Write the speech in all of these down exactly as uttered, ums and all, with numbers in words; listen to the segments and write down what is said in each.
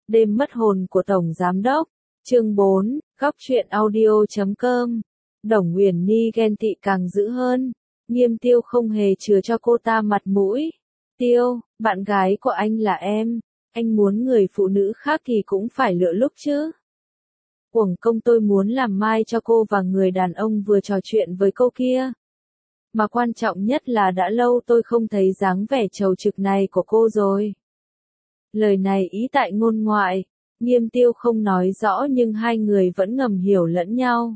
Đêm mất hồn của Tổng Giám Đốc. Chương bốn, Góc truyện audio chấm com. Đồng Uyển Nhi ghen tị càng dữ hơn. Nghiêm Tiêu không hề chừa cho cô ta mặt mũi. Tiêu, bạn gái của anh là em. Anh muốn người phụ nữ khác thì cũng phải lựa lúc chứ. Uổng công tôi muốn làm mai cho cô và người đàn ông vừa trò chuyện với cô kia. Mà quan trọng nhất là đã lâu tôi không thấy dáng vẻ trầu trực này của cô rồi. Lời này ý tại ngôn ngoại, Nghiêm Tiêu không nói rõ nhưng hai người vẫn ngầm hiểu lẫn nhau.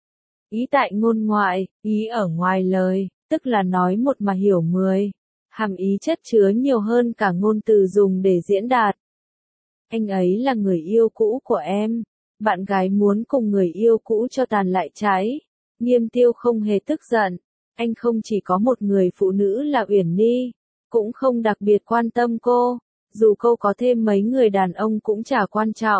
Ý tại ngôn ngoại, ý ở ngoài lời, tức là nói một mà hiểu mười. Hàm ý chất chứa nhiều hơn cả ngôn từ dùng để diễn đạt. Anh ấy là người yêu cũ của em. Bạn gái muốn cùng người yêu cũ cho tàn lại cháy. Nghiêm Tiêu không hề tức giận. Anh không chỉ có một người phụ nữ là Uyển Nhi, cũng không đặc biệt quan tâm cô. Dù cô có thêm mấy người đàn ông cũng chả quan trọng.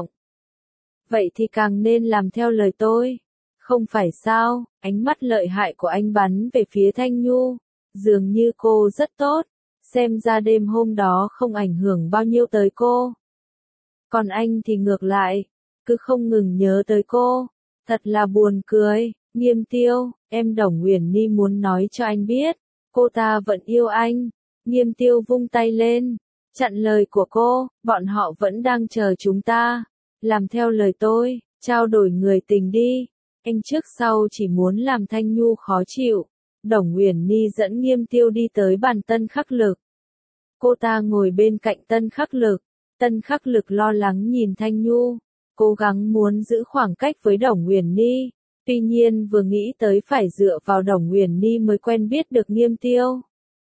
Vậy thì càng nên làm theo lời tôi. Không phải sao, ánh mắt lợi hại của anh bắn về phía Thanh Nhu. Dường như cô rất tốt. Xem ra đêm hôm đó không ảnh hưởng bao nhiêu tới cô. Còn anh thì ngược lại, cứ không ngừng nhớ tới cô. Thật là buồn cười. Nghiêm Tiêu, em Đồng Uyển Nhi muốn nói cho anh biết. Cô ta vẫn yêu anh. Nghiêm Tiêu vung tay lên. Chặn lời của cô, bọn họ vẫn đang chờ chúng ta. Làm theo lời tôi, trao đổi người tình đi. Anh trước sau chỉ muốn làm Thanh Nhu khó chịu. Đồng Uyển Nhi dẫn Nghiêm Tiêu đi tới bàn Tân Khắc Lực. Cô ta ngồi bên cạnh Tân Khắc Lực. Tân Khắc Lực lo lắng nhìn Thanh Nhu, cố gắng muốn giữ khoảng cách với Đồng Uyển Nhi. Tuy nhiên vừa nghĩ tới phải dựa vào Đồng Uyển Nhi mới quen biết được Nghiêm Tiêu.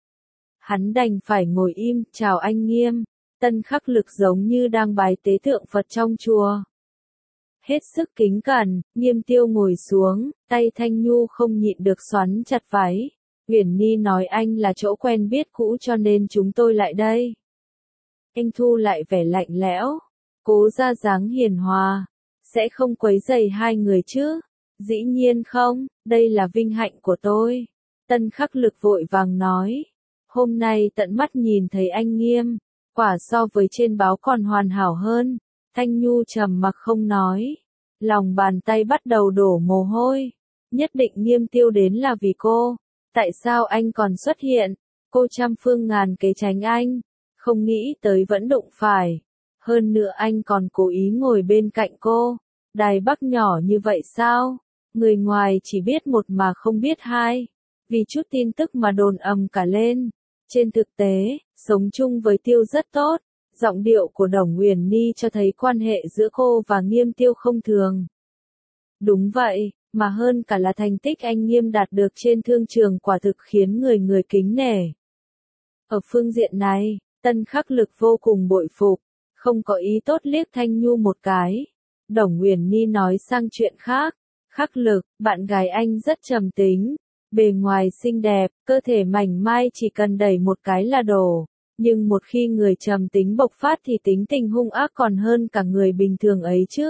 Hắn đành phải ngồi im, chào anh Nghiêm. Tân Khắc Lực giống như đang bái tế tượng Phật trong chùa. Hết sức kính cẩn, Nghiêm Tiêu ngồi xuống, tay Thanh Nhu không nhịn được xoắn chặt váy. Uyển Nhi nói anh là chỗ quen biết cũ cho nên chúng tôi lại đây. Anh thu lại vẻ lạnh lẽo, cố ra dáng hiền hòa. Sẽ không quấy rầy hai người chứ? Dĩ nhiên không, đây là vinh hạnh của tôi. Tân Khắc Lực vội vàng nói. Hôm nay tận mắt nhìn thấy anh Nghiêm, quả so với trên báo còn hoàn hảo hơn. Thanh Nhu trầm mặc không nói. Lòng bàn tay bắt đầu đổ mồ hôi. Nhất định Nghiêm Tiêu đến là vì cô. Tại sao anh còn xuất hiện? Cô trăm phương ngàn kế tránh anh. Không nghĩ tới vẫn đụng phải. Hơn nữa anh còn cố ý ngồi bên cạnh cô. Đài Bắc nhỏ như vậy sao? Người ngoài chỉ biết một mà không biết hai. Vì chút tin tức mà đồn ầm cả lên. Trên thực tế, sống chung với Tiêu rất tốt. Giọng điệu của Đồng Uyển Nhi cho thấy quan hệ giữa cô và Nghiêm Tiêu không thường. Đúng vậy, mà hơn cả là thành tích anh Nghiêm đạt được trên thương trường quả thực khiến người người kính nể. Ở phương diện này, Tân Khắc Lực vô cùng bội phục, không có ý tốt liếc Thanh Nhu một cái. Đồng Uyển Nhi nói sang chuyện khác. Khắc Lực, bạn gái anh rất trầm tính. Bề ngoài xinh đẹp, cơ thể mảnh mai chỉ cần đẩy một cái là đổ. Nhưng một khi người trầm tính bộc phát thì tính tình hung ác còn hơn cả người bình thường ấy chứ.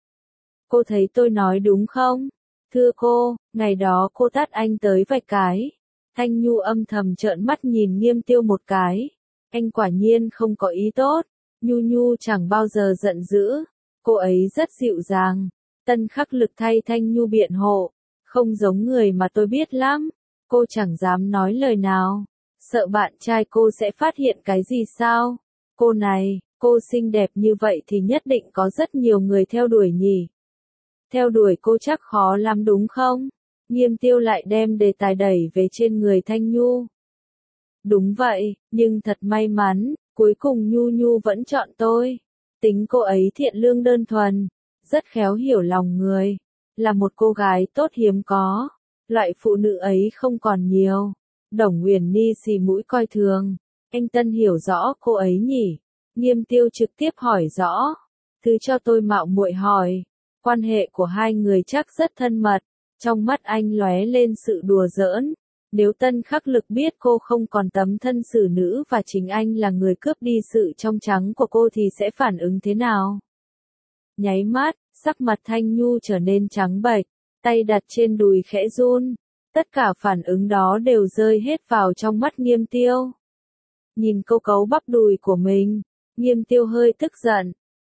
Cô thấy tôi nói đúng không? Thưa cô, ngày đó cô tát anh tới vài cái. Thanh Nhu âm thầm trợn mắt nhìn Nghiêm Tiêu một cái. Anh quả nhiên không có ý tốt. Nhu Nhu chẳng bao giờ giận dữ. Cô ấy rất dịu dàng. Tân Khắc Lực thay Thanh Nhu biện hộ. Không giống người mà tôi biết lắm. Cô chẳng dám nói lời nào. Sợ bạn trai cô sẽ phát hiện cái gì sao? Cô này, cô xinh đẹp như vậy thì nhất định có rất nhiều người theo đuổi nhỉ? Theo đuổi cô chắc khó lắm đúng không? Nghiêm Tiêu lại đem đề tài đẩy về trên người Thanh Nhu. Đúng vậy, nhưng thật may mắn, cuối cùng Nhu Nhu vẫn chọn tôi. Tính cô ấy thiện lương đơn thuần, rất khéo hiểu lòng người, là một cô gái tốt hiếm có. Loại phụ nữ ấy không còn nhiều. Đồng Uyển Nhi xì mũi coi thường. Anh Tân hiểu rõ cô ấy nhỉ? Nghiêm Tiêu trực tiếp hỏi rõ. Thứ cho tôi mạo muội hỏi. Quan hệ của hai người chắc rất thân mật. Trong mắt anh lóe lên sự đùa giỡn. Nếu Tân Khắc Lực biết cô không còn tấm thân xử nữ và chính anh là người cướp đi sự trong trắng của cô thì sẽ phản ứng thế nào? Nháy mắt, sắc mặt Thanh Nhu trở nên trắng bệch, tay đặt trên đùi khẽ run. Tất cả phản ứng đó đều rơi hết vào trong mắt Nghiêm Tiêu. Nhìn câu cấu bắp đùi của mình, Nghiêm Tiêu hơi tức giận.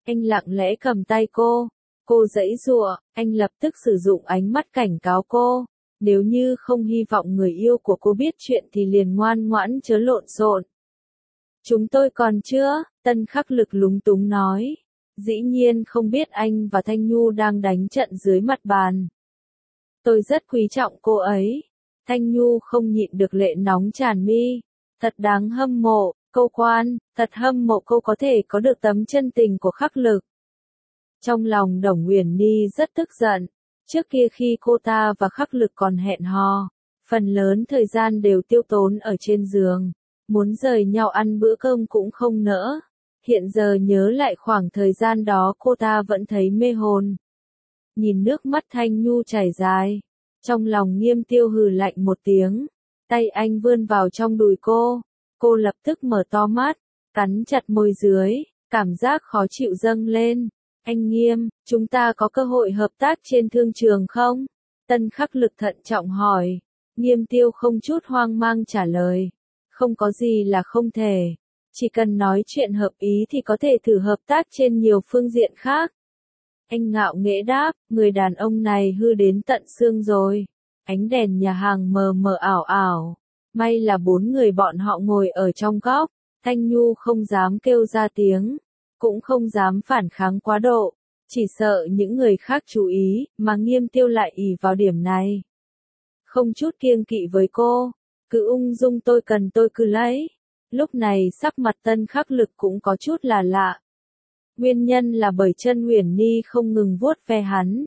Anh lặng lẽ cầm tay cô. Cô giãy giụa, anh lập tức sử dụng ánh mắt cảnh cáo cô. Nếu như không hy vọng người yêu của cô biết chuyện thì liền ngoan ngoãn chớ lộn xộn. Chúng tôi còn chưa, Tân Khắc Lực lúng túng nói. Dĩ nhiên không biết anh và Thanh Nhu đang đánh trận dưới mặt bàn. Tôi rất quý trọng cô ấy. Thanh Nhu không nhịn được lệ nóng tràn mi. Thật đáng hâm mộ, cô Quan, thật hâm mộ cô có thể có được tấm chân tình của Khắc Lực. Trong lòng Đồng Uyển Ni rất tức giận. Trước kia khi cô ta và Khắc Lực còn hẹn hò, phần lớn thời gian đều tiêu tốn ở trên giường. Muốn rời nhau ăn bữa cơm cũng không nỡ. Hiện giờ nhớ lại khoảng thời gian đó cô ta vẫn thấy mê hồn. Nhìn nước mắt Thanh Nhu chảy dài. Trong lòng Nghiêm Tiêu hừ lạnh một tiếng. Tay anh vươn vào trong đùi cô. Cô lập tức mở to mắt, cắn chặt môi dưới, cảm giác khó chịu dâng lên. Anh Nghiêm, chúng ta có cơ hội hợp tác trên thương trường không? Tân Khắc Lực thận trọng hỏi. Nghiêm Tiêu không chút hoang mang trả lời. Không có gì là không thể. Chỉ cần nói chuyện hợp ý thì có thể thử hợp tác trên nhiều phương diện khác. Anh ngạo nghễ đáp, người đàn ông này hư đến tận xương rồi. Ánh đèn nhà hàng mờ mờ ảo ảo. May là bốn người bọn họ ngồi ở trong góc. Thanh Nhu không dám kêu ra tiếng. Cũng không dám phản kháng quá độ. Chỉ sợ những người khác chú ý, mà Nghiêm Tiêu lại ỷ vào điểm này. Không chút kiêng kỵ với cô. Cứ ung dung tôi cần tôi cứ lấy. Lúc này sắc mặt Tân Khắc Lực cũng có chút là lạ. Nguyên nhân là bởi chân Uyển Ni không ngừng vuốt ve hắn.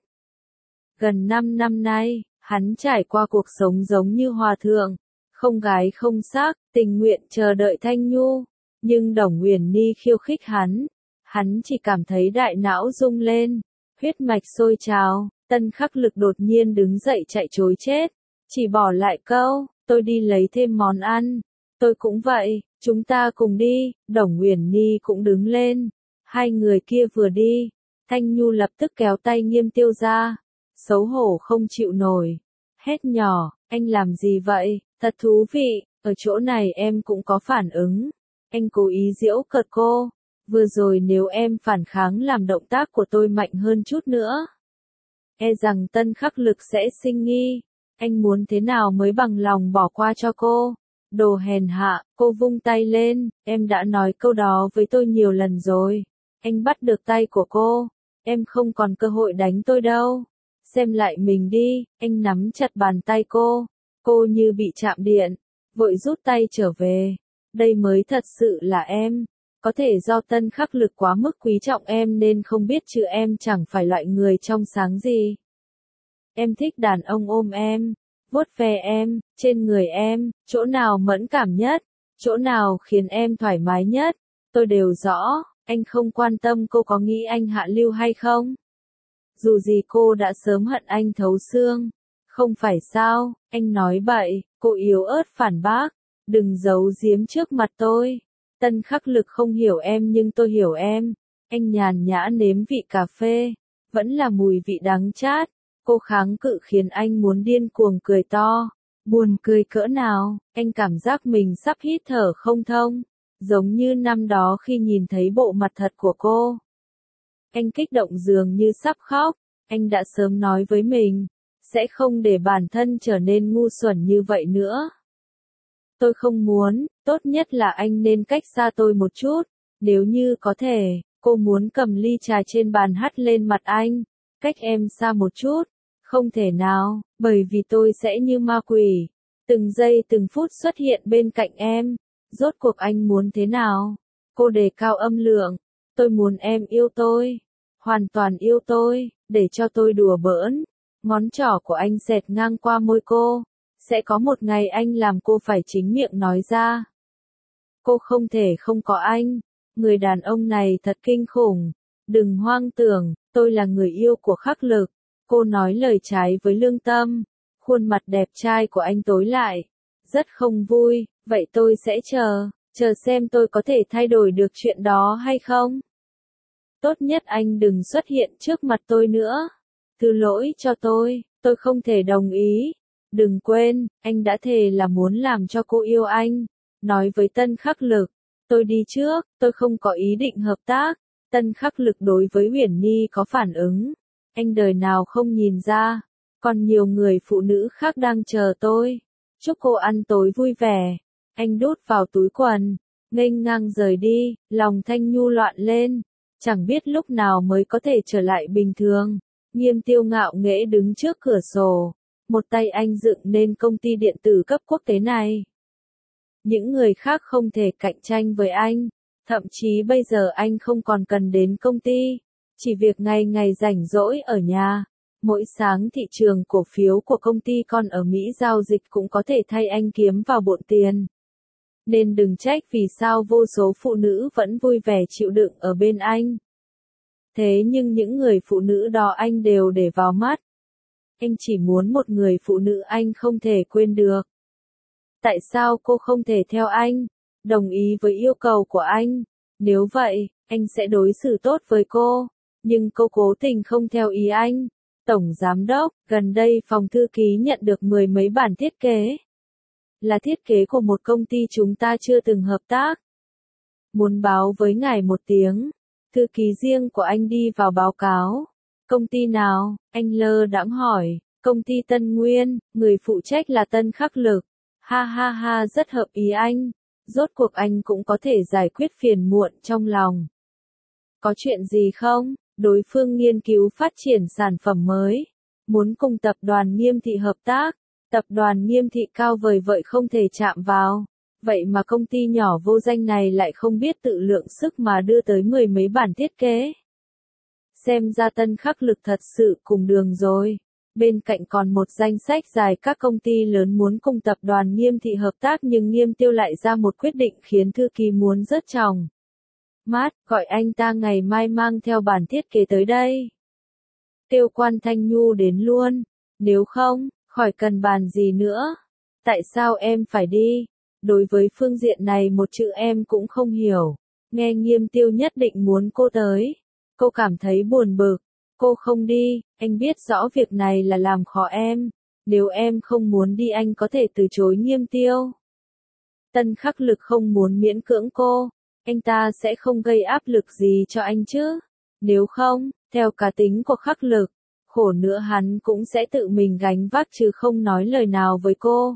Gần năm năm nay, hắn trải qua cuộc sống giống như hòa thượng, không gái không xác, tình nguyện chờ đợi Thanh Nhu. Nhưng Đồng Uyển Ni khiêu khích hắn, hắn chỉ cảm thấy đại não rung lên, huyết mạch sôi trào. Tân Khắc Lực đột nhiên đứng dậy chạy trối chết, chỉ bỏ lại câu, tôi đi lấy thêm món ăn. Tôi cũng vậy, chúng ta cùng đi. Đồng Uyển Ni cũng đứng lên. Hai người kia vừa đi, Thanh Nhu lập tức kéo tay Nghiêm Tiêu ra. Xấu hổ không chịu nổi. Hét nhỏ, anh làm gì vậy? Thật thú vị, ở chỗ này em cũng có phản ứng. Anh cố ý giễu cợt cô. Vừa rồi nếu em phản kháng làm động tác của tôi mạnh hơn chút nữa, e rằng Tân Khắc Lực sẽ sinh nghi. Anh muốn thế nào mới bằng lòng bỏ qua cho cô? Đồ hèn hạ, cô vung tay lên, em đã nói câu đó với tôi nhiều lần rồi. Anh bắt được tay của cô, em không còn cơ hội đánh tôi đâu. Xem lại mình đi, anh nắm chặt bàn tay cô. Cô như bị chạm điện, vội rút tay trở về. Đây mới thật sự là em. Có thể do Tân Khắc Lực quá mức quý trọng em nên không biết chứ em chẳng phải loại người trong sáng gì. Em thích đàn ông ôm em, vuốt ve em, trên người em, chỗ nào mẫn cảm nhất, chỗ nào khiến em thoải mái nhất, tôi đều rõ. Anh không quan tâm cô có nghĩ anh hạ lưu hay không. Dù gì cô đã sớm hận anh thấu xương. Không phải sao, anh nói bậy. Cô yếu ớt phản bác. Đừng giấu giếm trước mặt tôi. Tân Khắc Lực không hiểu em nhưng tôi hiểu em. Anh nhàn nhã nếm vị cà phê. Vẫn là mùi vị đắng chát. Cô kháng cự khiến anh muốn điên cuồng cười to. Buồn cười cỡ nào, anh cảm giác mình sắp hít thở không thông. Giống như năm đó khi nhìn thấy bộ mặt thật của cô. Anh kích động dường như sắp khóc. Anh đã sớm nói với mình, sẽ không để bản thân trở nên ngu xuẩn như vậy nữa. Tôi không muốn, tốt nhất là anh nên cách xa tôi một chút. Nếu như có thể, cô muốn cầm ly trà trên bàn hắt lên mặt anh. Cách em xa một chút. Không thể nào, bởi vì tôi sẽ như ma quỷ. Từng giây từng phút xuất hiện bên cạnh em. Rốt cuộc anh muốn thế nào? Cô đề cao âm lượng. Tôi muốn em yêu tôi. Hoàn toàn yêu tôi, để cho tôi đùa bỡn. Ngón trỏ của anh xẹt ngang qua môi cô. Sẽ có một ngày anh làm cô phải chính miệng nói ra. Cô không thể không có anh. Người đàn ông này thật kinh khủng. Đừng hoang tưởng, tôi là người yêu của Khắc Lực. Cô nói lời trái với lương tâm. Khuôn mặt đẹp trai của anh tối lại. Rất không vui, vậy tôi sẽ chờ, chờ xem tôi có thể thay đổi được chuyện đó hay không. Tốt nhất anh đừng xuất hiện trước mặt tôi nữa. Thứ lỗi cho tôi, tôi không thể đồng ý. Đừng quên, anh đã thề là muốn làm cho cô yêu anh. Nói với Tân Khắc Lực, tôi đi trước, tôi không có ý định hợp tác. Tân Khắc Lực đối với Uyển Nhi có phản ứng. Anh đời nào không nhìn ra, còn nhiều người phụ nữ khác đang chờ tôi. Chúc cô ăn tối vui vẻ. Anh đút vào túi quần, nghênh ngang rời đi, lòng Thanh Nhu loạn lên, chẳng biết lúc nào mới có thể trở lại bình thường. Nghiêm Tiêu ngạo nghễ đứng trước cửa sổ, một tay anh dựng nên công ty điện tử cấp quốc tế này. Những người khác không thể cạnh tranh với anh, thậm chí bây giờ anh không còn cần đến công ty, chỉ việc ngày ngày rảnh rỗi ở nhà. Mỗi sáng thị trường cổ phiếu của công ty con ở Mỹ giao dịch cũng có thể thay anh kiếm vào bộn tiền. Nên đừng trách vì sao vô số phụ nữ vẫn vui vẻ chịu đựng ở bên anh. Thế nhưng những người phụ nữ đó anh đều để vào mắt. Anh chỉ muốn một người phụ nữ anh không thể quên được. Tại sao cô không thể theo anh, đồng ý với yêu cầu của anh? Nếu vậy, anh sẽ đối xử tốt với cô. Nhưng cô cố tình không theo ý anh. Tổng Giám đốc, gần đây phòng thư ký nhận được mười mấy bản thiết kế. Là thiết kế của một công ty chúng ta chưa từng hợp tác. Muốn báo với ngài một tiếng. Thư ký riêng của anh đi vào báo cáo. Công ty nào? Anh lơ đãng hỏi. Công ty Tân Nguyên, người phụ trách là Tân Khắc Lực. Ha ha ha, rất hợp ý anh. Rốt cuộc anh cũng có thể giải quyết phiền muộn trong lòng. Có chuyện gì không? Đối phương nghiên cứu phát triển sản phẩm mới. Muốn cùng tập đoàn Nghiêm Thị hợp tác. Tập đoàn Nghiêm Thị cao vời vợi không thể chạm vào. Vậy mà công ty nhỏ vô danh này lại không biết tự lượng sức mà đưa tới mười mấy bản thiết kế. Xem ra Tân Khắc Lực thật sự cùng đường rồi. Bên cạnh còn một danh sách dài các công ty lớn muốn cùng tập đoàn Nghiêm Thị hợp tác, nhưng Nghiêm Tiêu lại ra một quyết định khiến thư ký muốn rớt tròng mắt, gọi anh ta ngày mai mang theo bản thiết kế tới đây. Tiêu Quan Thanh Nhu đến luôn, nếu không, khỏi cần bàn gì nữa. Tại sao em phải đi? Đối với phương diện này một chữ em cũng không hiểu. Nghe Nghiêm Tiêu nhất định muốn cô tới. Cô cảm thấy buồn bực. Cô không đi, anh biết rõ việc này là làm khó em. Nếu em không muốn đi anh có thể từ chối Nghiêm Tiêu. Tân Khắc Lực không muốn miễn cưỡng cô. Anh ta sẽ không gây áp lực gì cho anh chứ. Nếu không, theo cá tính của Khắc Lực, khổ nữa hắn cũng sẽ tự mình gánh vác chứ không nói lời nào với cô.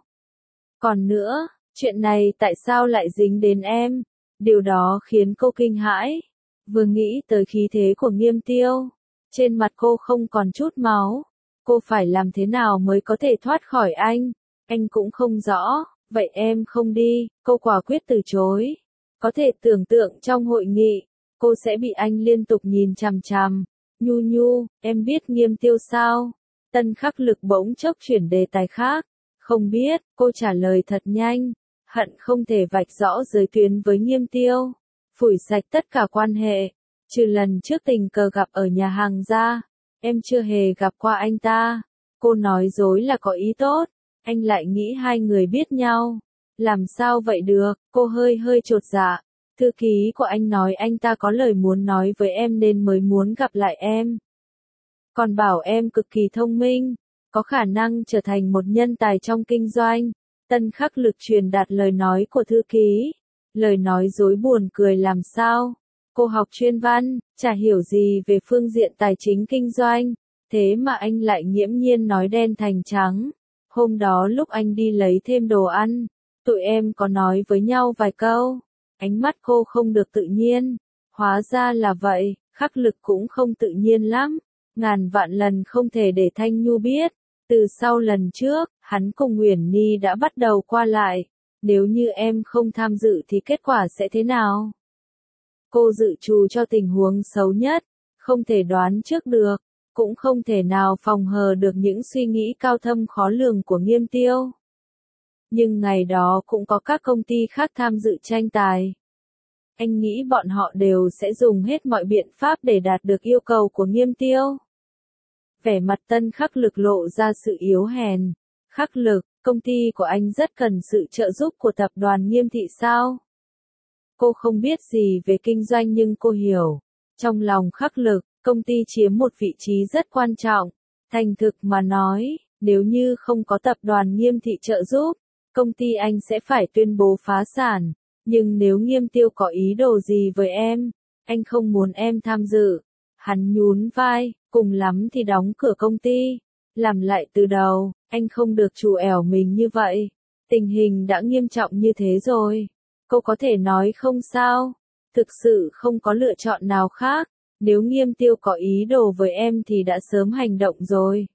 Còn nữa, chuyện này tại sao lại dính đến em? Điều đó khiến cô kinh hãi. Vừa nghĩ tới khí thế của Nghiêm Tiêu, trên mặt cô không còn chút máu. Cô phải làm thế nào mới có thể thoát khỏi anh? Anh cũng không rõ. Vậy em không đi, cô quả quyết từ chối. Có thể tưởng tượng trong hội nghị, cô sẽ bị anh liên tục nhìn chằm chằm. Nhu Nhu, em biết Nghiêm Tiêu sao? Tân Khắc Lực bỗng chốc chuyển đề tài khác. Không biết, cô trả lời thật nhanh. Hận không thể vạch rõ giới tuyến với Nghiêm Tiêu. Phủi sạch tất cả quan hệ. Trừ lần trước tình cờ gặp ở nhà hàng ra. Em chưa hề gặp qua anh ta. Cô nói dối là có ý tốt. Anh lại nghĩ hai người biết nhau. Làm sao vậy được? Cô hơi hơi chột dạ. Thư ký của anh nói anh ta có lời muốn nói với em nên mới muốn gặp lại em. Còn bảo em cực kỳ thông minh, có khả năng trở thành một nhân tài trong kinh doanh. Tân Khắc Lực truyền đạt lời nói của thư ký. Lời nói dối buồn cười làm sao? Cô học chuyên văn, chả hiểu gì về phương diện tài chính kinh doanh. Thế mà anh lại nghiễm nhiên nói đen thành trắng. Hôm đó lúc anh đi lấy thêm đồ ăn, tụi em có nói với nhau vài câu. Ánh mắt cô không được tự nhiên. Hóa ra là vậy, Khắc Lực cũng không tự nhiên lắm. Ngàn vạn lần không thể để Thanh Nhu biết. Từ sau lần trước, hắn cùng Uyển Nhi đã bắt đầu qua lại. Nếu như em không tham dự thì kết quả sẽ thế nào? Cô dự trù cho tình huống xấu nhất. Không thể đoán trước được. Cũng không thể nào phòng hờ được những suy nghĩ cao thâm khó lường của Nghiêm Tiêu. Nhưng ngày đó cũng có các công ty khác tham dự tranh tài. Anh nghĩ bọn họ đều sẽ dùng hết mọi biện pháp để đạt được yêu cầu của Nghiêm Tiêu. Vẻ mặt Tân Khắc Lực lộ ra sự yếu hèn. Khắc Lực, công ty của anh rất cần sự trợ giúp của tập đoàn Nghiêm Thị sao? Cô không biết gì về kinh doanh nhưng cô hiểu. Trong lòng Khắc Lực, công ty chiếm một vị trí rất quan trọng. Thành thực mà nói, nếu như không có tập đoàn Nghiêm Thị trợ giúp, công ty anh sẽ phải tuyên bố phá sản. Nhưng nếu Nghiêm Tiêu có ý đồ gì với em, Anh không muốn em tham dự. Hắn nhún vai, cùng lắm thì đóng cửa công ty. Làm lại từ đầu, anh không được trù ẻo mình như vậy. Tình hình đã nghiêm trọng như thế rồi. Cô có thể nói không sao. Thực sự không có lựa chọn nào khác. Nếu Nghiêm Tiêu có ý đồ với em thì đã sớm hành động rồi.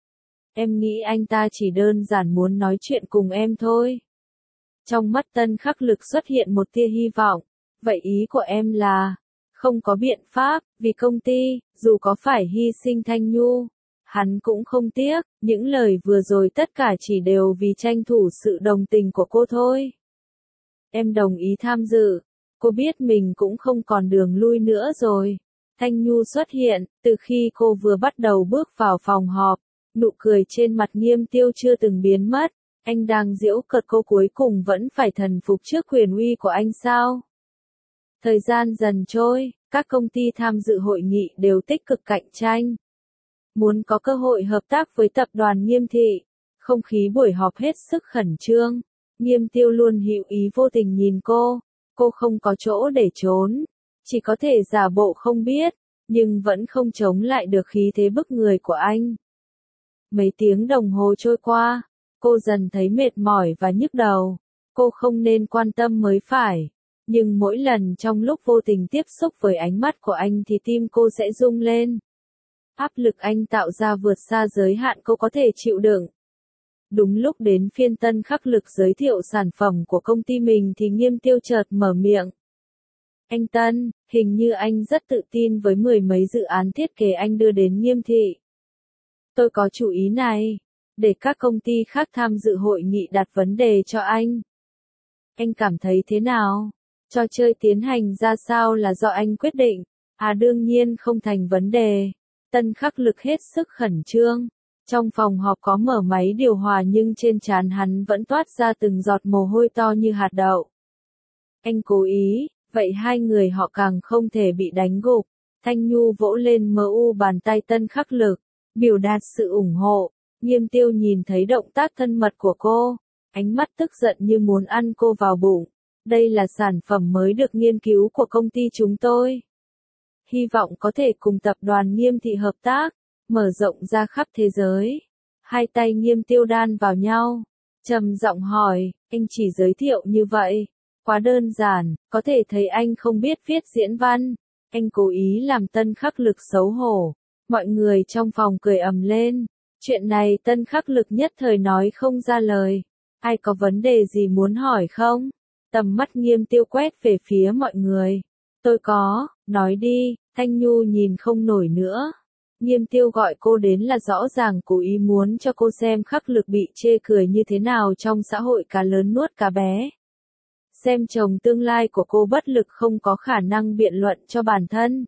Em nghĩ anh ta chỉ đơn giản muốn nói chuyện cùng em thôi. Trong mắt Tân Khắc Lực xuất hiện một tia hy vọng. Vậy ý của em là, không có biện pháp, vì công ty, dù có phải hy sinh Thanh Nhu, hắn cũng không tiếc, những lời vừa rồi tất cả chỉ đều vì tranh thủ sự đồng tình của cô thôi. Em đồng ý tham dự, cô biết mình cũng không còn đường lui nữa rồi. Thanh Nhu xuất hiện, từ khi cô vừa bắt đầu bước vào phòng họp, nụ cười trên mặt Nghiêm Tiêu chưa từng biến mất. Anh đang giễu cợt cô cuối cùng vẫn phải thần phục trước quyền uy của anh sao? Thời gian dần trôi, các công ty tham dự hội nghị đều tích cực cạnh tranh. Muốn có cơ hội hợp tác với tập đoàn Nghiêm Thị, không khí buổi họp hết sức khẩn trương. Nghiêm Tiêu luôn hữu ý vô tình nhìn cô, cô không có chỗ để trốn, chỉ có thể giả bộ không biết, nhưng vẫn không chống lại được khí thế bức người của anh. Mấy tiếng đồng hồ trôi qua, cô dần thấy mệt mỏi và nhức đầu, cô không nên quan tâm mới phải. Nhưng mỗi lần trong lúc vô tình tiếp xúc với ánh mắt của anh thì tim cô sẽ rung lên. Áp lực anh tạo ra vượt xa giới hạn cô có thể chịu đựng. Đúng lúc đến phiên Tân Khắc Lực giới thiệu sản phẩm của công ty mình thì Nghiêm Tiêu chợt mở miệng. Anh Tân, hình như anh rất tự tin với mười mấy dự án thiết kế anh đưa đến Nghiêm Thị. Tôi có chủ ý này, để các công ty khác tham dự hội nghị đặt vấn đề cho anh. Anh cảm thấy thế nào? Trò chơi tiến hành ra sao là do anh quyết định. À đương nhiên không thành vấn đề. Tân Khắc Lực hết sức khẩn trương. Trong phòng họp có mở máy điều hòa nhưng trên trán hắn vẫn toát ra từng giọt mồ hôi to như hạt đậu. Anh cố ý, vậy hai người họ càng không thể bị đánh gục. Thanh Nhu vỗ lên mờ u bàn tay Tân Khắc Lực, biểu đạt sự ủng hộ. Nghiêm Tiêu nhìn thấy động tác thân mật của cô, ánh mắt tức giận như muốn ăn cô vào bụng. Đây là sản phẩm mới được nghiên cứu của công ty chúng tôi. Hy vọng có thể cùng tập đoàn Nghiêm Thị hợp tác, mở rộng ra khắp thế giới. Hai tay Nghiêm Tiêu đan vào nhau, trầm giọng hỏi, anh chỉ giới thiệu như vậy, quá đơn giản, có thể thấy anh không biết viết diễn văn. Anh cố ý làm Tân Khắc Lực xấu hổ. Mọi người trong phòng cười ầm lên. Chuyện này Tân Khắc Lực nhất thời nói không ra lời. Ai có vấn đề gì muốn hỏi không? Tầm mắt Nghiêm Tiêu quét về phía mọi người. Tôi có, nói đi. Thanh Nhu nhìn không nổi nữa. Nghiêm Tiêu gọi cô đến là rõ ràng cố ý muốn cho cô xem Khắc Lực bị chê cười như thế nào trong xã hội cá lớn nuốt cá bé. Xem chồng tương lai của cô bất lực không có khả năng biện luận cho bản thân.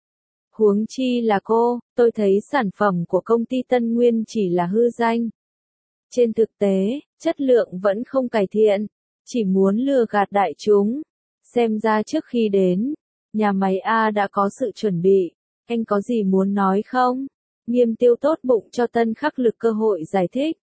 Huống chi là cô, tôi thấy sản phẩm của công ty Tân Nguyên chỉ là hư danh. Trên thực tế, chất lượng vẫn không cải thiện, chỉ muốn lừa gạt đại chúng. Xem ra trước khi đến, nhà máy A đã có sự chuẩn bị. Anh có gì muốn nói không? Nghiêm Tiêu tốt bụng cho Tân Khắc Lực cơ hội giải thích.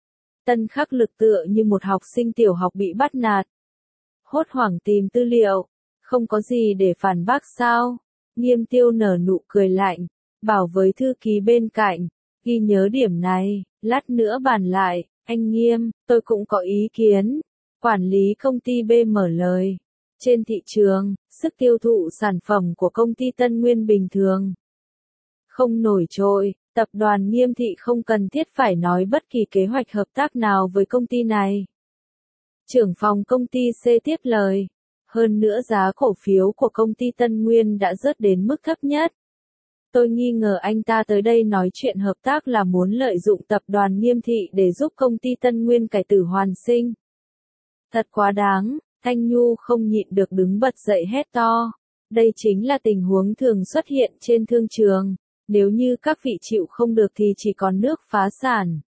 Tân Khắc Lực tựa như một học sinh tiểu học bị bắt nạt. Hốt hoảng tìm tư liệu, không có gì để phản bác sao? Nghiêm Tiêu nở nụ cười lạnh, bảo với thư ký bên cạnh, ghi nhớ điểm này, lát nữa bàn lại. Anh Nghiêm, tôi cũng có ý kiến. Quản lý công ty B mở lời. Trên thị trường, sức tiêu thụ sản phẩm của công ty Tân Nguyên bình thường không nổi trội, tập đoàn Nghiêm Thị không cần thiết phải nói bất kỳ kế hoạch hợp tác nào với công ty này. Trưởng phòng công ty C tiếp lời. Hơn nữa giá cổ phiếu của công ty Tân Nguyên đã rớt đến mức thấp nhất. Tôi nghi ngờ anh ta tới đây nói chuyện hợp tác là muốn lợi dụng tập đoàn Nghiêm Thị để giúp công ty Tân Nguyên cải tử hoàn sinh. Thật quá đáng, Thanh Nhu không nhịn được đứng bật dậy hét to. Đây chính là tình huống thường xuất hiện trên thương trường. Nếu như các vị chịu không được thì chỉ còn nước phá sản.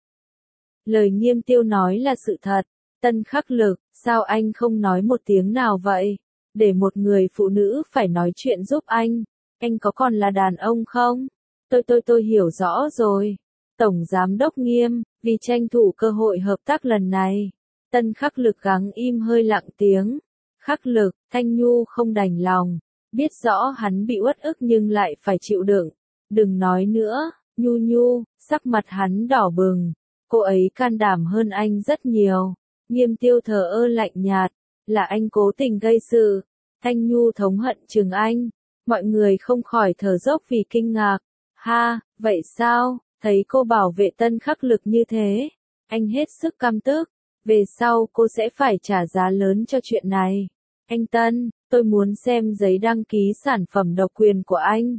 Lời Nghiêm Tiêu nói là sự thật. Tân Khắc Lực, sao anh không nói một tiếng nào vậy? Để một người phụ nữ phải nói chuyện giúp anh. Anh có còn là đàn ông không? Tôi tôi tôi hiểu rõ rồi. Tổng Giám đốc Nghiêm, vì tranh thủ cơ hội hợp tác lần này. Tân Khắc Lực gắng im hơi lặng tiếng. Khắc Lực, Thanh Nhu không đành lòng. Biết rõ hắn bị uất ức nhưng lại phải chịu đựng. Đừng nói nữa, Nhu Nhu, sắc mặt hắn đỏ bừng. Cô ấy can đảm hơn anh rất nhiều. Nghiêm Tiêu thờ ơ lạnh nhạt, là anh cố tình gây sự. Thanh Nhu thống hận chừng anh. Mọi người không khỏi thở dốc vì kinh ngạc. Ha, vậy sao, thấy cô bảo vệ Tân Khắc Lực như thế. Anh hết sức căm tức. Về sau cô sẽ phải trả giá lớn cho chuyện này. Anh Tân, tôi muốn xem giấy đăng ký sản phẩm độc quyền của anh.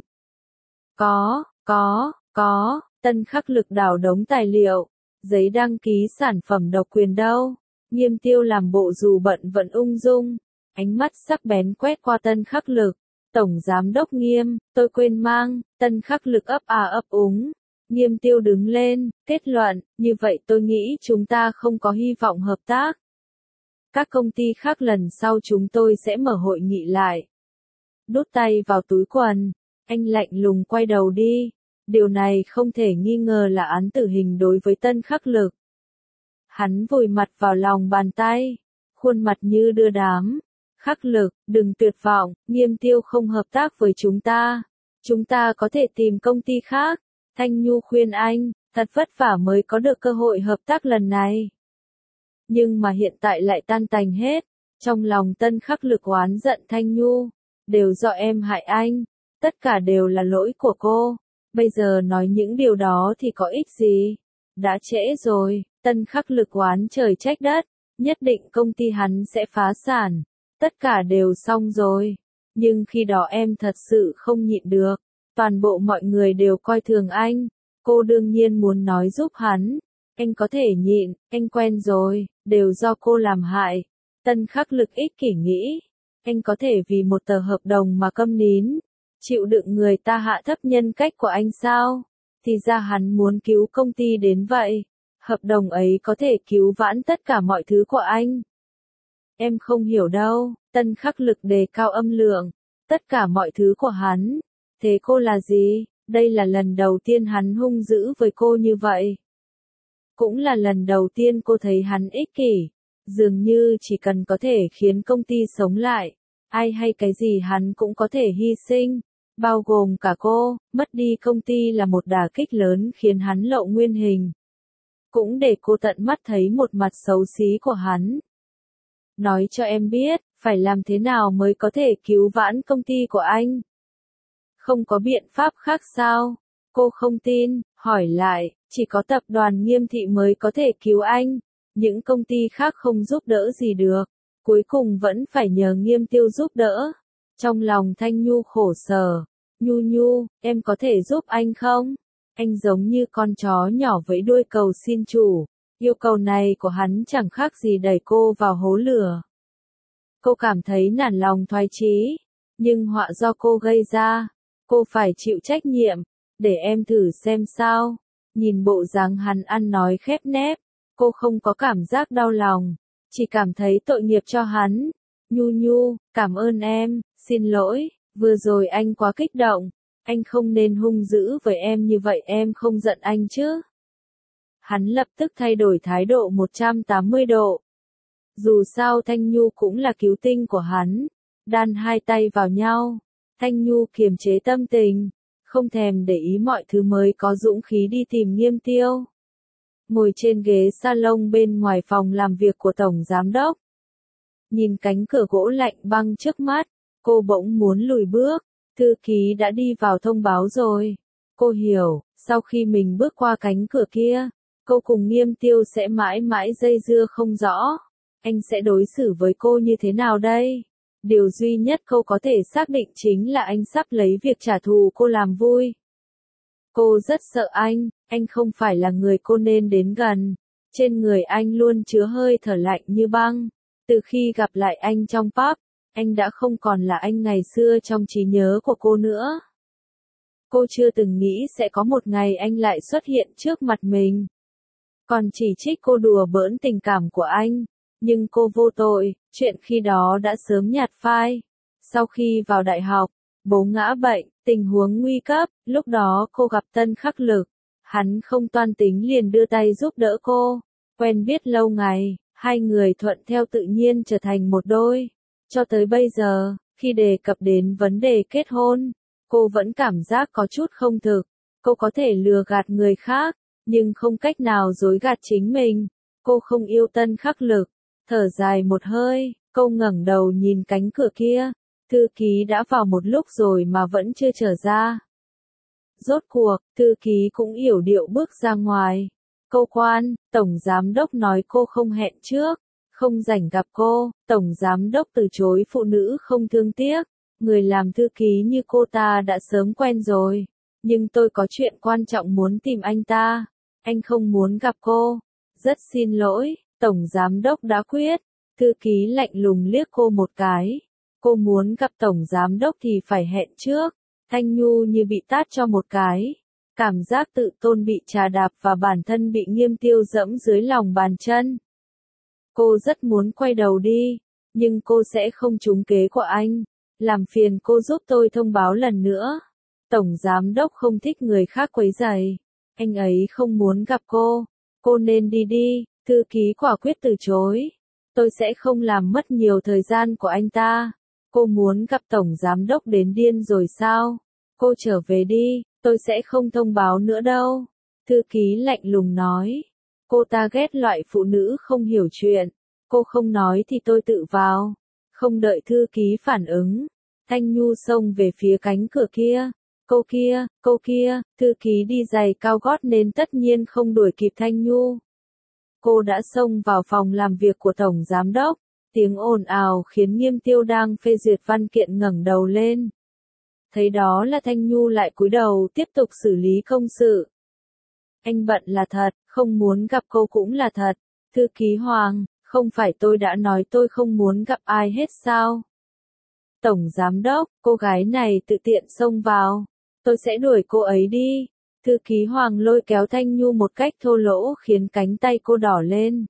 Có, có, có, Tân Khắc Lực đảo đống tài liệu. Giấy đăng ký sản phẩm độc quyền đâu? Nghiêm Tiêu làm bộ dù bận vẫn ung dung. Ánh mắt sắc bén quét qua Tân Khắc Lực. Tổng Giám đốc Nghiêm, tôi quên mang. Tân Khắc Lực ấp à ấp úng. Nghiêm Tiêu đứng lên, kết luận, như vậy tôi nghĩ chúng ta không có hy vọng hợp tác. Các công ty khác lần sau chúng tôi sẽ mở hội nghị lại. Đút tay vào túi quần, anh lạnh lùng quay đầu đi. Điều này không thể nghi ngờ là án tử hình đối với Tân Khắc Lực. Hắn vùi mặt vào lòng bàn tay, khuôn mặt như đưa đám. Khắc Lực, đừng tuyệt vọng, Nghiêm Tiêu không hợp tác với chúng ta. Chúng ta có thể tìm công ty khác. Thanh Nhu khuyên anh, thật vất vả mới có được cơ hội hợp tác lần này. Nhưng mà hiện tại lại tan tành hết. Trong lòng Tân Khắc Lực oán giận Thanh Nhu. Đều do em hại anh. Tất cả đều là lỗi của cô. Bây giờ nói những điều đó thì có ích gì? Đã trễ rồi, Tân Khắc Lực oán trời trách đất. Nhất định công ty hắn sẽ phá sản. Tất cả đều xong rồi. Nhưng khi đó em thật sự không nhịn được. Toàn bộ mọi người đều coi thường anh. Cô đương nhiên muốn nói giúp hắn. Anh có thể nhịn, anh quen rồi, đều do cô làm hại. Tân Khắc Lực ích kỷ nghĩ. Anh có thể vì một tờ hợp đồng mà câm nín. Chịu đựng người ta hạ thấp nhân cách của anh sao? Thì ra hắn muốn cứu công ty đến vậy. Hợp đồng ấy có thể cứu vãn tất cả mọi thứ của anh. Em không hiểu đâu, Tân Khắc Lực đề cao âm lượng. Tất cả mọi thứ của hắn. Thế cô là gì? Đây là lần đầu tiên hắn hung dữ với cô như vậy. Cũng là lần đầu tiên cô thấy hắn ích kỷ. Dường như chỉ cần có thể khiến công ty sống lại. Ai hay cái gì hắn cũng có thể hy sinh. Bao gồm cả cô, mất đi công ty là một đả kích lớn khiến hắn lộ nguyên hình. Cũng để cô tận mắt thấy một mặt xấu xí của hắn. Nói cho em biết, phải làm thế nào mới có thể cứu vãn công ty của anh? Không có biện pháp khác sao? Cô không tin, hỏi lại, chỉ có tập đoàn Nghiêm Thị mới có thể cứu anh. Những công ty khác không giúp đỡ gì được. Cuối cùng vẫn phải nhờ Nghiêm Tiêu giúp đỡ. Trong lòng Thanh Nhu khổ sở. Nhu Nhu, em có thể giúp anh không? Anh giống như con chó nhỏ vẫy đuôi cầu xin chủ. Yêu cầu này của hắn chẳng khác gì đẩy cô vào hố lửa. Cô cảm thấy nản lòng thoái chí. Nhưng họa do cô gây ra. Cô phải chịu trách nhiệm. Để em thử xem sao. Nhìn bộ dáng hắn ăn nói khép nép. Cô không có cảm giác đau lòng. Chỉ cảm thấy tội nghiệp cho hắn. Nhu Nhu, cảm ơn em, xin lỗi, vừa rồi anh quá kích động. Anh không nên hung dữ với em như vậy, em không giận anh chứ? Hắn lập tức thay đổi thái độ một trăm tám mươi độ. Dù sao Thanh Nhu cũng là cứu tinh của hắn. Đan hai tay vào nhau. Thanh Nhu kiềm chế tâm tình. Không thèm để ý mọi thứ mới có dũng khí đi tìm Nghiêm Tiêu. Ngồi trên ghế salon bên ngoài phòng làm việc của Tổng Giám đốc. Nhìn cánh cửa gỗ lạnh băng trước mắt. Cô bỗng muốn lùi bước. Thư ký đã đi vào thông báo rồi. Cô hiểu, sau khi mình bước qua cánh cửa kia, cô cùng Nghiêm Tiêu sẽ mãi mãi dây dưa không rõ. Anh sẽ đối xử với cô như thế nào đây? Điều duy nhất cô có thể xác định chính là anh sắp lấy việc trả thù cô làm vui. Cô rất sợ anh, anh không phải là người cô nên đến gần. Trên người anh luôn chứa hơi thở lạnh như băng. Từ khi gặp lại anh trong pub, anh đã không còn là anh ngày xưa trong trí nhớ của cô nữa. Cô chưa từng nghĩ sẽ có một ngày anh lại xuất hiện trước mặt mình. Còn chỉ trích cô đùa bỡn tình cảm của anh. Nhưng cô vô tội, chuyện khi đó đã sớm nhạt phai. Sau khi vào đại học, bố ngã bệnh, tình huống nguy cấp, lúc đó cô gặp Tân Khắc Lực. Hắn không toan tính liền đưa tay giúp đỡ cô. Quen biết lâu ngày, hai người thuận theo tự nhiên trở thành một đôi. Cho tới bây giờ, Khi đề cập đến vấn đề kết hôn, cô vẫn cảm giác có chút không thực. Cô có thể lừa gạt người khác, nhưng không cách nào dối gạt chính mình. Cô không yêu Tân Khắc Lực. Thở dài một hơi, cô ngẩng đầu nhìn cánh cửa kia. Thư ký đã vào một lúc rồi mà vẫn chưa trở ra. Rốt cuộc, thư ký cũng yểu điệu bước ra ngoài. Cô quan, tổng giám đốc nói cô không hẹn trước, không rảnh gặp cô. Tổng giám đốc từ chối phụ nữ không thương tiếc. Người làm thư ký như cô ta đã sớm quen rồi. Nhưng tôi có chuyện quan trọng muốn tìm anh ta. Anh không muốn gặp cô. Rất xin lỗi, tổng giám đốc đã quyết. Thư ký lạnh lùng liếc cô một cái. Cô muốn gặp tổng giám đốc thì phải hẹn trước. Thanh Nhu như bị tát cho một cái. Cảm giác tự tôn bị trà đạp và bản thân bị Nghiêm Tiêu dẫm dưới lòng bàn chân. Cô rất muốn quay đầu đi, nhưng cô sẽ không trúng kế của anh. Làm phiền cô giúp tôi thông báo lần nữa. Tổng giám đốc không thích người khác quấy rầy. Anh ấy không muốn gặp cô. Cô nên đi đi. Thư ký quả quyết từ chối. Tôi sẽ không làm mất nhiều thời gian của anh ta. Cô muốn gặp tổng giám đốc đến điên rồi sao? Cô trở về đi, tôi sẽ không thông báo nữa đâu. Thư ký lạnh lùng nói. Cô ta ghét loại phụ nữ không hiểu chuyện. Cô không nói thì tôi tự vào. Không đợi thư ký phản ứng. Thanh Nhu xông về phía cánh cửa kia. Cô kia, cô kia, thư ký đi giày cao gót nên tất nhiên không đuổi kịp Thanh Nhu. Cô đã xông vào phòng làm việc của tổng giám đốc. Tiếng ồn ào khiến Nghiêm Tiêu đang phê duyệt văn kiện ngẩng đầu lên. Thấy đó là Thanh Nhu lại cúi đầu tiếp tục xử lý công sự. Anh bận là thật, không muốn gặp cô cũng là thật. Thư ký Hoàng, không phải tôi đã nói tôi không muốn gặp ai hết sao? Tổng giám đốc, cô gái này tự tiện xông vào. Tôi sẽ đuổi cô ấy đi. Thư ký Hoàng lôi kéo Thanh Nhu một cách thô lỗ khiến cánh tay cô đỏ lên.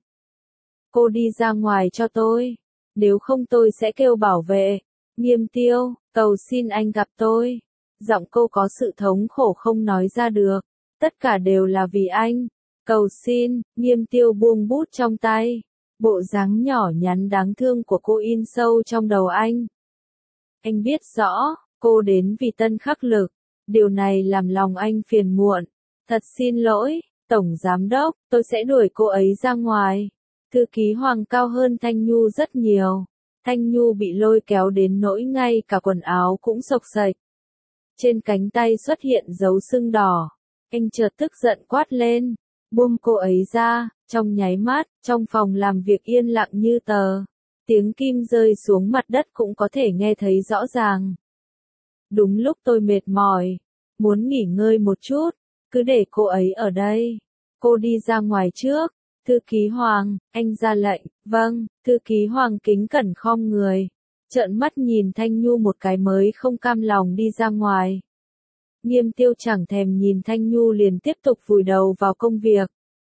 Cô đi ra ngoài cho tôi. Nếu không tôi sẽ kêu bảo vệ. Nghiêm Tiêu, cầu xin anh gặp tôi. Giọng cô có sự thống khổ không nói ra được. Tất cả đều là vì anh. Cầu xin, Nghiêm Tiêu buông bút trong tay. Bộ dáng nhỏ nhắn đáng thương của cô in sâu trong đầu anh. Anh biết rõ, cô đến vì Tân Khắc Lực. Điều này làm lòng anh phiền muộn. Thật xin lỗi, tổng giám đốc, tôi sẽ đuổi cô ấy ra ngoài. Thư ký Hoàng cao hơn Thanh Nhu rất nhiều. Thanh Nhu bị lôi kéo đến nỗi ngay cả quần áo cũng xộc xệch. Trên cánh tay xuất hiện dấu sưng đỏ. Anh chợt tức giận quát lên. Buông cô ấy ra, trong nháy mắt, trong phòng làm việc yên lặng như tờ. Tiếng kim rơi xuống mặt đất cũng có thể nghe thấy rõ ràng. Đúng lúc tôi mệt mỏi, muốn nghỉ ngơi một chút, cứ để cô ấy ở đây. Cô đi ra ngoài trước. Thư ký Hoàng, anh ra lệnh. Vâng, thư ký Hoàng kính cẩn khom người. Trợn mắt nhìn Thanh Nhu một cái mới không cam lòng đi ra ngoài. Nghiêm Tiêu chẳng thèm nhìn Thanh Nhu liền tiếp tục vùi đầu vào công việc.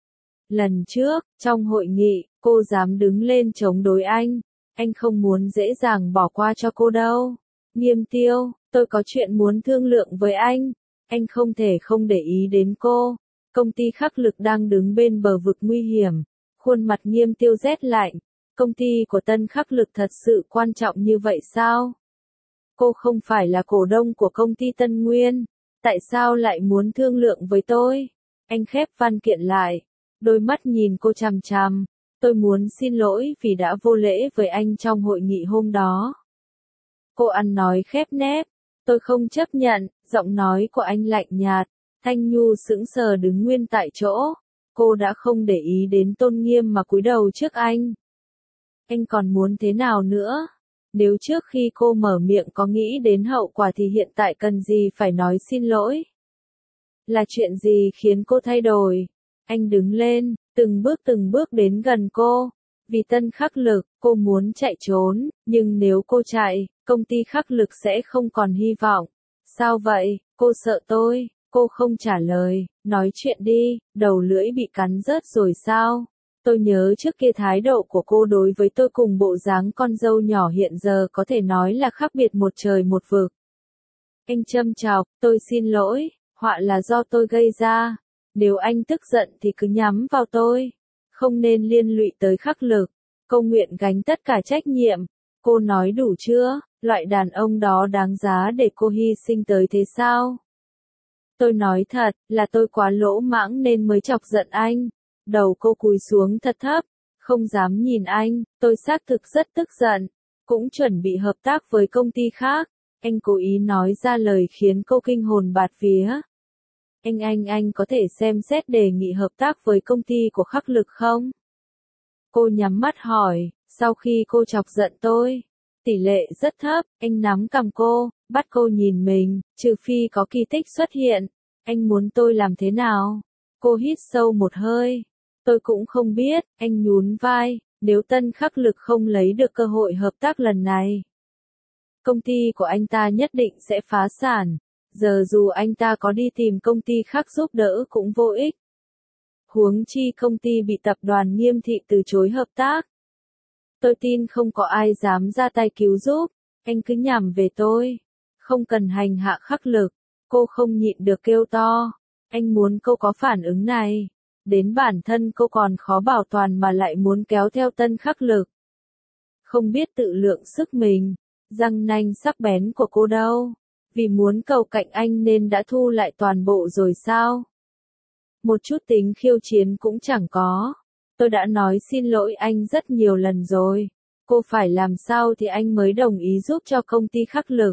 Lần trước, trong hội nghị, cô dám đứng lên chống đối anh. Anh không muốn dễ dàng bỏ qua cho cô đâu. Nghiêm Tiêu, tôi có chuyện muốn thương lượng với anh. Anh không thể không để ý đến cô. Công ty Khắc Lực đang đứng bên bờ vực nguy hiểm. Khuôn mặt Nghiêm Tiêu rét lạnh. Công ty của Tân Khắc Lực thật sự quan trọng như vậy sao? Cô không phải là cổ đông của công ty Tân Nguyên. Tại sao lại muốn thương lượng với tôi? Anh khép văn kiện lại. Đôi mắt nhìn cô chằm chằm. Tôi muốn xin lỗi vì đã vô lễ với anh trong hội nghị hôm đó. Cô ăn nói khép nép. Tôi không chấp nhận, giọng nói của anh lạnh nhạt. Thanh Nhu sững sờ đứng nguyên tại chỗ. Cô đã không để ý đến tôn nghiêm mà cúi đầu trước anh. Anh còn muốn thế nào nữa? Nếu trước khi cô mở miệng có nghĩ đến hậu quả thì hiện tại cần gì phải nói xin lỗi? Là chuyện gì khiến cô thay đổi? Anh đứng lên, từng bước từng bước đến gần cô. Vì Tân Khắc Lực, cô muốn chạy trốn, nhưng nếu cô chạy, công ty Khắc Lực sẽ không còn hy vọng. Sao vậy? Cô sợ tôi? Cô không trả lời, nói chuyện đi, đầu lưỡi bị cắn rớt rồi sao? Tôi nhớ trước kia thái độ của cô đối với tôi cùng bộ dáng con dâu nhỏ hiện giờ có thể nói là khác biệt một trời một vực. Anh châm chọc, tôi xin lỗi, họa là do tôi gây ra. Nếu anh tức giận thì cứ nhắm vào tôi. Không nên liên lụy tới Khắc Lực. Cô nguyện gánh tất cả trách nhiệm. Cô nói đủ chưa? Loại đàn ông đó đáng giá để cô hy sinh tới thế sao? Tôi nói thật, là tôi quá lỗ mãng nên mới chọc giận anh. Đầu cô cúi xuống thật thấp, không dám nhìn anh, tôi xác thực rất tức giận, cũng chuẩn bị hợp tác với công ty khác. Anh cố ý nói ra lời khiến cô kinh hồn bạt vía. Anh anh anh có thể xem xét đề nghị hợp tác với công ty của Khắc Lực không? Cô nhắm mắt hỏi, sau khi cô chọc giận tôi. Tỷ lệ rất thấp, anh nắm cằm cô, bắt cô nhìn mình, trừ phi có kỳ tích xuất hiện. Anh muốn tôi làm thế nào? Cô hít sâu một hơi. Tôi cũng không biết, anh nhún vai, nếu Tân Khắc Lực không lấy được cơ hội hợp tác lần này, công ty của anh ta nhất định sẽ phá sản. Giờ dù anh ta có đi tìm công ty khác giúp đỡ cũng vô ích. Huống chi công ty bị tập đoàn Nghiêm Thị từ chối hợp tác. Tôi tin không có ai dám ra tay cứu giúp, anh cứ nhằm về tôi. Không cần hành hạ Khắc Lực, cô không nhịn được kêu to. Anh muốn cô có phản ứng này. Đến bản thân cô còn khó bảo toàn mà lại muốn kéo theo Tân Khắc Lực. Không biết tự lượng sức mình, răng nanh sắc bén của cô đâu. Vì muốn cầu cạnh anh nên đã thu lại toàn bộ rồi sao? Một chút tính khiêu chiến cũng chẳng có. Tôi đã nói xin lỗi anh rất nhiều lần rồi. Cô phải làm sao thì anh mới đồng ý giúp cho công ty Khắc Lực.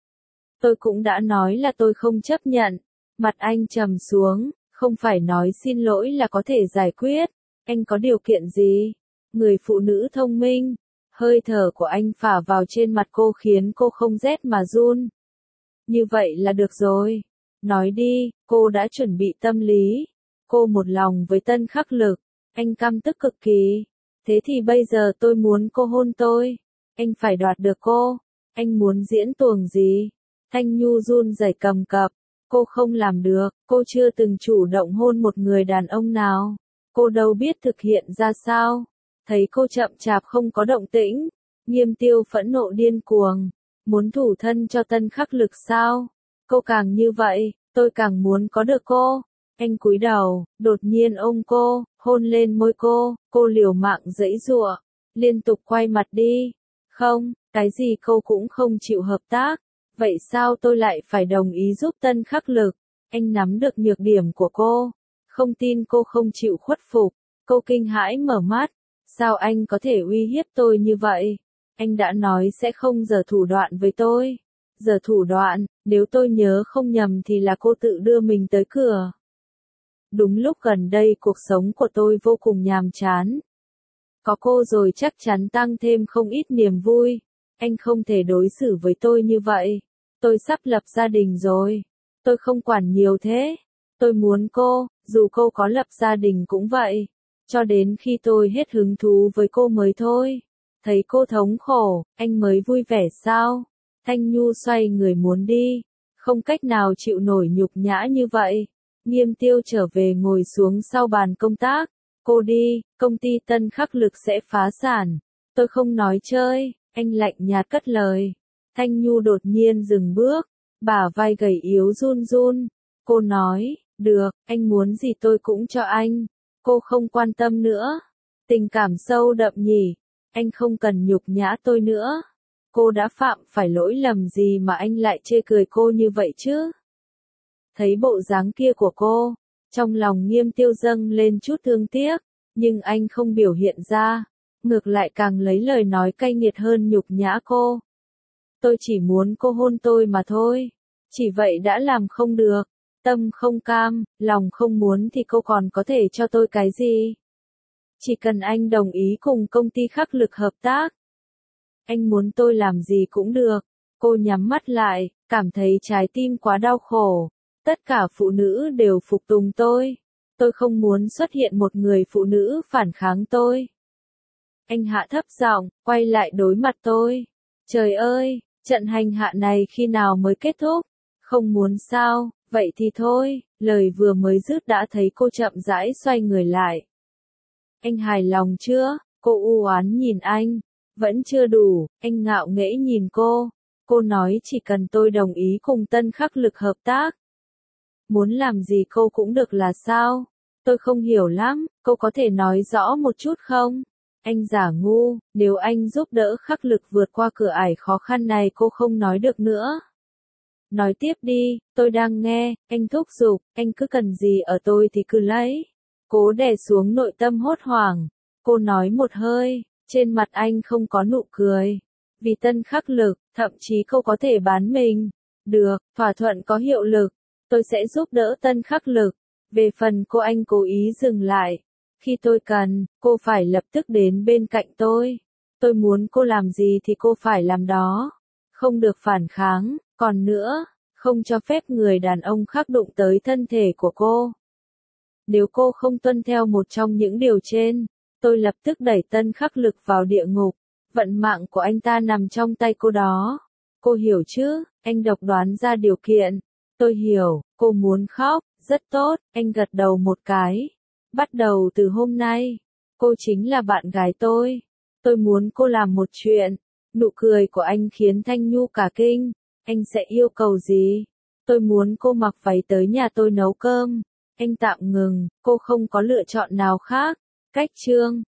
Tôi cũng đã nói là tôi không chấp nhận. Mặt anh trầm xuống, không phải nói xin lỗi là có thể giải quyết. Anh có điều kiện gì? Người phụ nữ thông minh. Hơi thở của anh phả vào trên mặt cô khiến cô không rét mà run. Như vậy là được rồi. Nói đi, cô đã chuẩn bị tâm lý. Cô một lòng với Tân Khắc Lực. Anh căm tức cực kỳ. Thế thì bây giờ tôi muốn cô hôn tôi. Anh phải đoạt được cô. Anh muốn diễn tuồng gì? Thanh Nhu run rẩy cầm cập. Cô không làm được. Cô chưa từng chủ động hôn một người đàn ông nào. Cô đâu biết thực hiện ra sao. Thấy cô chậm chạp không có động tĩnh. Nghiêm Tiêu phẫn nộ điên cuồng. Muốn thủ thân cho Tân Khắc Lực sao? Cô càng như vậy, tôi càng muốn có được cô. Anh cúi đầu, đột nhiên ôm cô, hôn lên môi cô, cô liều mạng giãy giụa, liên tục quay mặt đi. Không, cái gì cô cũng không chịu hợp tác. Vậy sao tôi lại phải đồng ý giúp Tân Khắc Lực? Anh nắm được nhược điểm của cô. Không tin cô không chịu khuất phục. Cô kinh hãi mở mắt. Sao anh có thể uy hiếp tôi như vậy? Anh đã nói sẽ không giở thủ đoạn với tôi. Giở thủ đoạn, nếu tôi nhớ không nhầm thì là cô tự đưa mình tới cửa. Đúng lúc gần đây cuộc sống của tôi vô cùng nhàm chán. Có cô rồi chắc chắn tăng thêm không ít niềm vui. Anh không thể đối xử với tôi như vậy. Tôi sắp lập gia đình rồi. Tôi không quản nhiều thế. Tôi muốn cô, dù cô có lập gia đình cũng vậy. Cho đến khi tôi hết hứng thú với cô mới thôi. Thấy cô thống khổ, anh mới vui vẻ sao? Thanh Nhu xoay người muốn đi. Không cách nào chịu nổi nhục nhã như vậy. Nghiêm Tiêu trở về ngồi xuống sau bàn công tác. Cô đi, công ty Tân Khắc Lực sẽ phá sản. Tôi không nói chơi, anh lạnh nhạt cất lời. Thanh Nhu đột nhiên dừng bước. Bả vai gầy yếu run run. Cô nói, được, anh muốn gì tôi cũng cho anh. Cô không quan tâm nữa. Tình cảm sâu đậm nhỉ. Anh không cần nhục nhã tôi nữa. Cô đã phạm phải lỗi lầm gì mà anh lại chê cười cô như vậy chứ? Thấy bộ dáng kia của cô, trong lòng Nghiêm Tiêu dâng lên chút thương tiếc, nhưng anh không biểu hiện ra, ngược lại càng lấy lời nói cay nghiệt hơn nhục nhã cô. Tôi chỉ muốn cô hôn tôi mà thôi, chỉ vậy đã làm không được, tâm không cam, lòng không muốn thì cô còn có thể cho tôi cái gì? Chỉ cần anh đồng ý cùng công ty Khắc Lực hợp tác. Anh muốn tôi làm gì cũng được. Cô nhắm mắt lại, cảm thấy trái tim quá đau khổ. Tất cả phụ nữ đều phục tùng tôi. Tôi không muốn xuất hiện một người phụ nữ phản kháng tôi. Anh hạ thấp giọng, quay lại đối mặt tôi. Trời ơi, trận hành hạ này khi nào mới kết thúc? Không muốn sao, vậy thì thôi. Lời vừa mới dứt đã thấy cô chậm rãi xoay người lại. Anh hài lòng chưa? Cô u oán nhìn anh. Vẫn chưa đủ, anh ngạo nghễ nhìn cô. Cô nói chỉ cần tôi đồng ý cùng Tân Khắc Lực hợp tác. Muốn làm gì cô cũng được là sao? Tôi không hiểu lắm, cô có thể nói rõ một chút không? Anh giả ngu, nếu anh giúp đỡ Khắc Lực vượt qua cửa ải khó khăn này cô không nói được nữa. Nói tiếp đi, tôi đang nghe, anh thúc giục, anh cứ cần gì ở tôi thì cứ lấy. Cố đè xuống nội tâm hốt hoảng. Cô nói một hơi, trên mặt anh không có nụ cười. Vì Tân Khắc Lực, thậm chí cô có thể bán mình. Được, thỏa thuận có hiệu lực. Tôi sẽ giúp đỡ Tân Khắc Lực. Về phần cô anh cố ý dừng lại. Khi tôi cần, cô phải lập tức đến bên cạnh tôi. Tôi muốn cô làm gì thì cô phải làm đó. Không được phản kháng, còn nữa, không cho phép người đàn ông khác đụng tới thân thể của cô. Nếu cô không tuân theo một trong những điều trên, tôi lập tức đẩy Tân Khắc Lực vào địa ngục. Vận mạng của anh ta nằm trong tay cô đó. Cô hiểu chứ, anh độc đoán ra điều kiện. Tôi hiểu, cô muốn khóc, rất tốt, anh gật đầu một cái. Bắt đầu từ hôm nay, cô chính là bạn gái tôi. Tôi muốn cô làm một chuyện. Nụ cười của anh khiến Thanh Nhu cả kinh. Anh sẽ yêu cầu gì? Tôi muốn cô mặc váy tới nhà tôi nấu cơm. Anh tạm ngừng, cô không có lựa chọn nào khác. Cách chương